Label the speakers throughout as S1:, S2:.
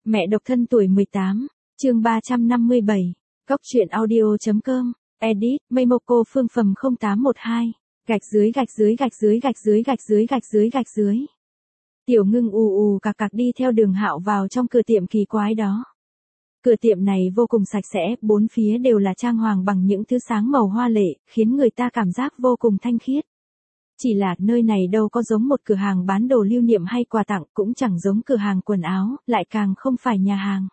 S1: Mẹ độc thân tuổi 18, chương 357, Góc truyện audio.com, edit, Meimoco phương phẩm 0812, gạch dưới gạch dưới gạch dưới gạch dưới gạch dưới gạch dưới gạch dưới. Tiểu Ngưng ù ù cạc cạc đi theo Đường Hạo vào trong cửa tiệm kỳ quái đó. Cửa tiệm này vô cùng sạch sẽ, bốn phía đều là trang hoàng bằng những thứ sáng màu hoa lệ, khiến người ta cảm giác vô cùng thanh khiết. Chỉ là nơi này đâu có giống một cửa hàng bán đồ lưu niệm hay quà tặng, cũng chẳng giống cửa hàng quần áo, lại càng không phải nhà hàng.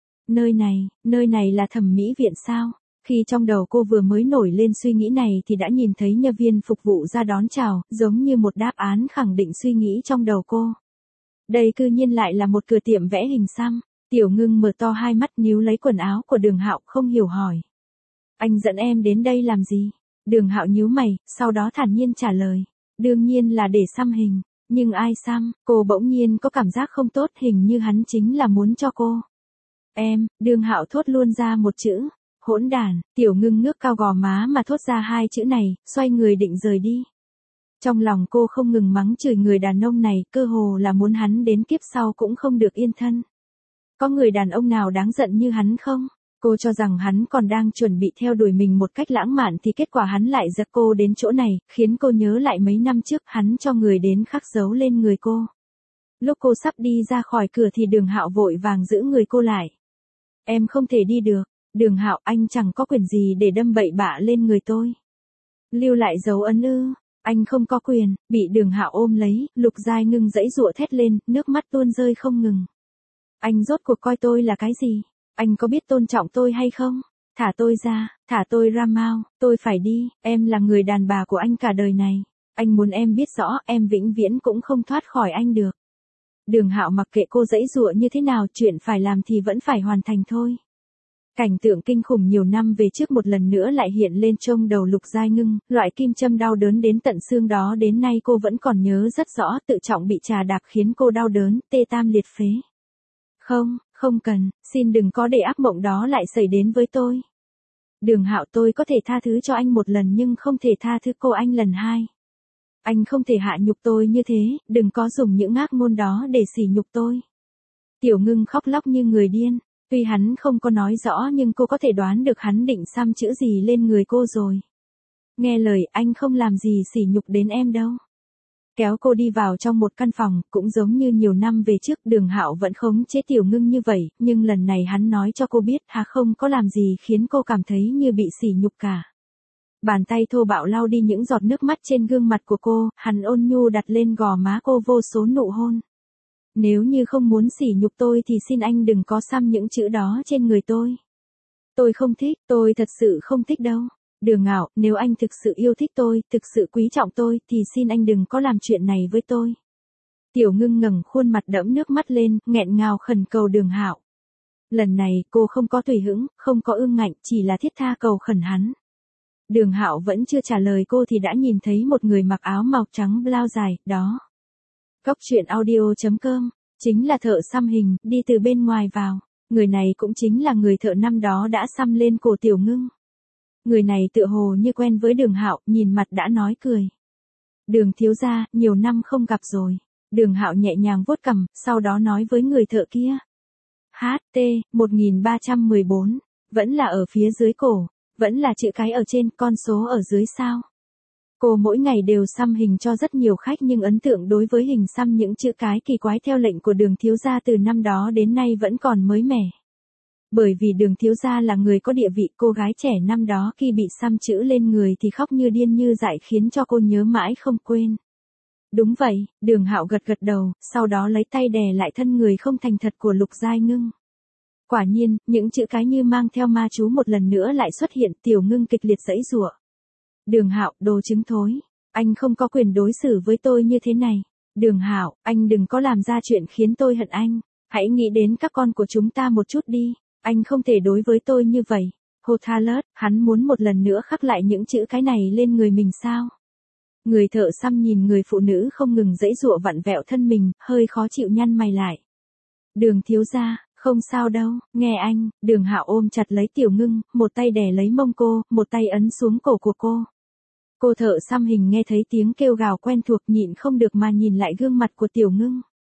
S1: Nơi này là thẩm mỹ viện sao? Khi trong đầu cô vừa mới nổi lên suy nghĩ này thì đã nhìn thấy nhân viên phục vụ ra đón chào, giống như một đáp án khẳng định suy nghĩ trong đầu cô. Đây cư nhiên lại là một cửa tiệm vẽ hình xăm. Tiểu Ngưng mở to hai mắt níu lấy quần áo của Đường Hạo, không hiểu hỏi. Anh dẫn em đến đây làm gì? Đường Hạo nhíu mày, sau đó thản nhiên trả lời. Đương nhiên là để xăm hình. Nhưng ai xăm? Cô bỗng nhiên có cảm giác không tốt, hình như hắn chính là muốn cho cô. Em, Đường Hạo thốt luôn ra một chữ. Hỗn đản. Tiểu Ngưng ngước cao gò má mà thốt ra hai chữ này, xoay người định rời đi. Trong lòng cô không ngừng mắng chửi người đàn ông này, cơ hồ là muốn hắn đến kiếp sau cũng không được yên thân. Có người đàn ông nào đáng giận như hắn không? Cô cho rằng hắn còn đang chuẩn bị theo đuổi mình một cách lãng mạn thì kết quả hắn lại giật cô đến chỗ này, khiến cô nhớ lại mấy năm trước hắn cho người đến khắc dấu lên người cô. Lúc cô sắp đi ra khỏi cửa thì Đường Hạo vội vàng giữ người cô lại. Em không thể đi được. Đường Hạo, anh chẳng có quyền gì để đâm bậy bạ lên người tôi. Lưu lại dấu ấn ư? Anh không có quyền. Bị Đường Hạo ôm lấy, Lục Giai Ngưng giãy giụa thét lên, nước mắt tuôn rơi không ngừng. Anh rốt cuộc coi tôi là cái gì? Anh có biết tôn trọng tôi hay không? Thả tôi ra, thả tôi ra mau, tôi phải đi, em là người đàn bà của anh cả đời này. Anh muốn em biết rõ, em vĩnh viễn cũng không thoát khỏi anh được. Đường Hạo mặc kệ cô giãy giụa như thế nào, chuyện phải làm thì vẫn phải hoàn thành thôi. Cảnh tượng kinh khủng nhiều năm về trước một lần nữa lại hiện lên trong đầu Lục Giai Ngưng, loại kim châm đau đớn đến tận xương đó đến nay cô vẫn còn nhớ rất rõ, tự trọng bị trà đạp khiến cô đau đớn, tê tam liệt phế. Không cần, xin đừng có để ác mộng đó lại xảy đến với tôi. Đường Hạo, tôi có thể tha thứ cho anh một lần nhưng không thể tha thứ cô anh lần hai. Anh không thể hạ nhục tôi như thế, đừng có dùng những ác ngôn đó để sỉ nhục tôi. Tiểu Ngưng khóc lóc như người điên, tuy hắn không có nói rõ nhưng cô có thể đoán được hắn định xăm chữ gì lên người cô rồi. Nghe lời, anh không làm gì sỉ nhục đến em đâu. Kéo cô đi vào trong một căn phòng, cũng giống như nhiều năm về trước, Đường Hạo vẫn khống chế Tiểu Ngưng như vậy, nhưng lần này hắn nói cho cô biết hắn không có làm gì khiến cô cảm thấy như bị sỉ nhục cả. Bàn tay thô bạo lau đi những giọt nước mắt trên gương mặt của cô, hắn ôn nhu đặt lên gò má cô vô số nụ hôn. Nếu như không muốn sỉ nhục tôi thì xin anh đừng có xăm những chữ đó trên người tôi. Tôi không thích, tôi thật sự không thích đâu. Đường Hạo, nếu anh thực sự yêu thích tôi, thực sự quý trọng tôi, thì xin anh đừng có làm chuyện này với tôi. Tiểu Ngưng ngẩng khuôn mặt đẫm nước mắt lên, nghẹn ngào khẩn cầu Đường Hạo. Lần này, cô không có tùy hứng, không có ương ngạnh, chỉ là thiết tha cầu khẩn hắn. Đường Hạo vẫn chưa trả lời cô thì đã nhìn thấy một người mặc áo màu trắng blau dài, đó. Góc truyện audio.com, chính là thợ xăm hình, đi từ bên ngoài vào. Người này cũng chính là người thợ năm đó đã xăm lên cổ Tiểu Ngưng. Người này tựa hồ như quen với Đường Hạo, nhìn mặt đã nói cười. Đường thiếu gia, nhiều năm không gặp rồi. Đường Hạo nhẹ nhàng vuốt cằm, sau đó nói với người thợ kia. HT, 1314, vẫn là ở phía dưới cổ, vẫn là chữ cái ở trên, con số ở dưới sao. Cô mỗi ngày đều xăm hình cho rất nhiều khách nhưng ấn tượng đối với hình xăm những chữ cái kỳ quái theo lệnh của Đường thiếu gia từ năm đó đến nay vẫn còn mới mẻ. Bởi vì Đường thiếu gia là người có địa vị, cô gái trẻ năm đó khi bị xăm chữ lên người thì khóc như điên như dại khiến cho cô nhớ mãi không quên. Đúng vậy, Đường Hạo gật gật đầu, sau đó lấy tay đè lại thân người không thành thật của Lục Giai Ngưng. Quả nhiên, những chữ cái như mang theo ma chú một lần nữa lại xuất hiện, Tiểu Ngưng kịch liệt giãy giụa. Đường Hạo, đồ trứng thối, anh không có quyền đối xử với tôi như thế này. Đường Hạo, anh đừng có làm ra chuyện khiến tôi hận anh. Hãy nghĩ đến các con của chúng ta một chút đi. Anh không thể đối với tôi như vậy. Hothalut, hắn muốn một lần nữa khắc lại những chữ cái này lên người mình sao? Người thợ xăm nhìn người phụ nữ không ngừng giãy giụa vặn vẹo thân mình, hơi khó chịu nhăn mày lại. Đường thiếu gia, không sao đâu, nghe anh. Đường Hạo ôm chặt lấy Tiểu Ngưng, một tay đè lấy mông cô, một tay ấn xuống cổ của cô. Cô thợ xăm hình nghe thấy tiếng kêu gào quen thuộc, nhịn không được mà nhìn lại gương mặt của Tiểu Ngưng.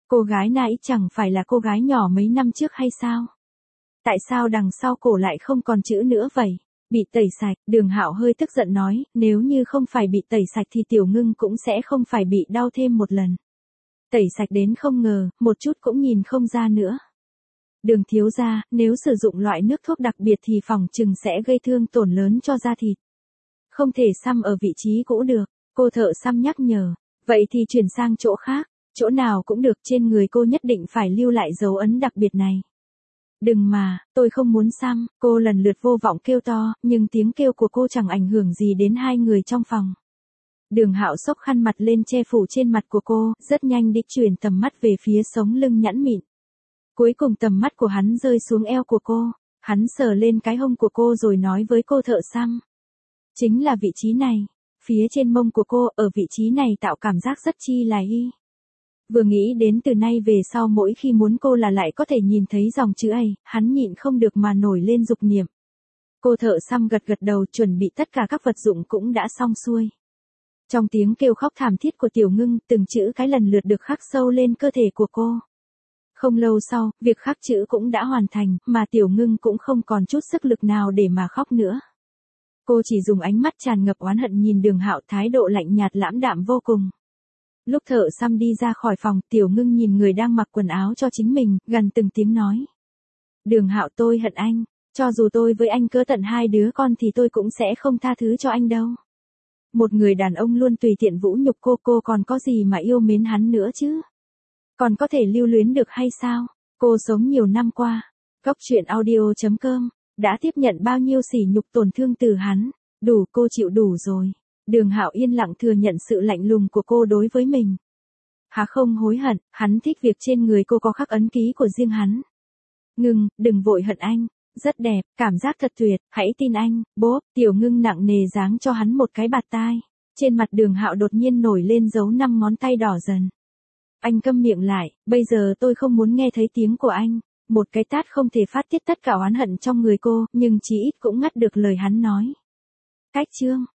S1: Cô gái nãy chẳng phải là cô gái nhỏ mấy năm trước hay sao? Tại sao đằng sau cổ lại không còn chữ nữa vậy? Bị tẩy sạch, Đường Hạo hơi tức giận nói, nếu như không phải bị tẩy sạch thì Tiểu Ngưng cũng sẽ không phải bị đau thêm một lần. Tẩy sạch đến không ngờ, một chút cũng nhìn không ra nữa. Đường thiếu gia, nếu sử dụng loại nước thuốc đặc biệt thì phòng chừng sẽ gây thương tổn lớn cho da thịt. Không thể xăm ở vị trí cũ được, cô thợ xăm nhắc nhở. Vậy thì chuyển sang chỗ khác, chỗ nào cũng được, trên người cô nhất định phải lưu lại dấu ấn đặc biệt này. Đừng mà, tôi không muốn xăm, cô lần lượt vô vọng kêu to, nhưng tiếng kêu của cô chẳng ảnh hưởng gì đến hai người trong phòng. Đường Hạo xốc khăn mặt lên che phủ trên mặt của cô, rất nhanh đi chuyển tầm mắt về phía sống lưng nhẵn mịn. Cuối cùng tầm mắt của hắn rơi xuống eo của cô, hắn sờ lên cái hông của cô rồi nói với cô thợ xăm. Chính là vị trí này, phía trên mông của cô, ở vị trí này tạo cảm giác rất chi là y. Vừa nghĩ đến từ nay về sau mỗi khi muốn cô là lại có thể nhìn thấy dòng chữ ấy, hắn nhịn không được mà nổi lên dục niệm. Cô thợ xăm gật gật đầu, chuẩn bị tất cả các vật dụng cũng đã xong xuôi. Trong tiếng kêu khóc thảm thiết của Tiểu Ngưng, từng chữ cái lần lượt được khắc sâu lên cơ thể của cô. Không lâu sau, việc khắc chữ cũng đã hoàn thành, mà Tiểu Ngưng cũng không còn chút sức lực nào để mà khóc nữa. Cô chỉ dùng ánh mắt tràn ngập oán hận nhìn Đường Hạo, thái độ lạnh nhạt lãm đạm vô cùng. Lúc thợ xăm đi ra khỏi phòng, Tiểu Ngưng nhìn người đang mặc quần áo cho chính mình, gần từng tiếng nói. Đường Hạo, tôi hận anh, cho dù tôi với anh cỡ tận 2 đứa con thì tôi cũng sẽ không tha thứ cho anh đâu. Một người đàn ông luôn tùy tiện vũ nhục cô còn có gì mà yêu mến hắn nữa chứ? Còn có thể lưu luyến được hay sao? Cô sống nhiều năm qua, Góc Truyện Audio.com, đã tiếp nhận bao nhiêu sỉ nhục tổn thương từ hắn, đủ, cô chịu đủ rồi. Đường Hạo yên lặng thừa nhận sự lạnh lùng của cô đối với mình. Hắn không hối hận, hắn thích việc trên người cô có khắc ấn ký của riêng hắn. Ngưng, đừng vội hận anh, rất đẹp, cảm giác thật tuyệt, hãy tin anh, bốp. Tiểu Ngưng nặng nề giáng cho hắn một cái bạt tai. Trên mặt Đường Hạo đột nhiên nổi lên dấu 5 ngón tay đỏ dần. Anh câm miệng lại, bây giờ tôi không muốn nghe thấy tiếng của anh. Một cái tát không thể phát tiết tất cả oán hận trong người cô, nhưng chí ít cũng ngắt được lời hắn nói. Cách chương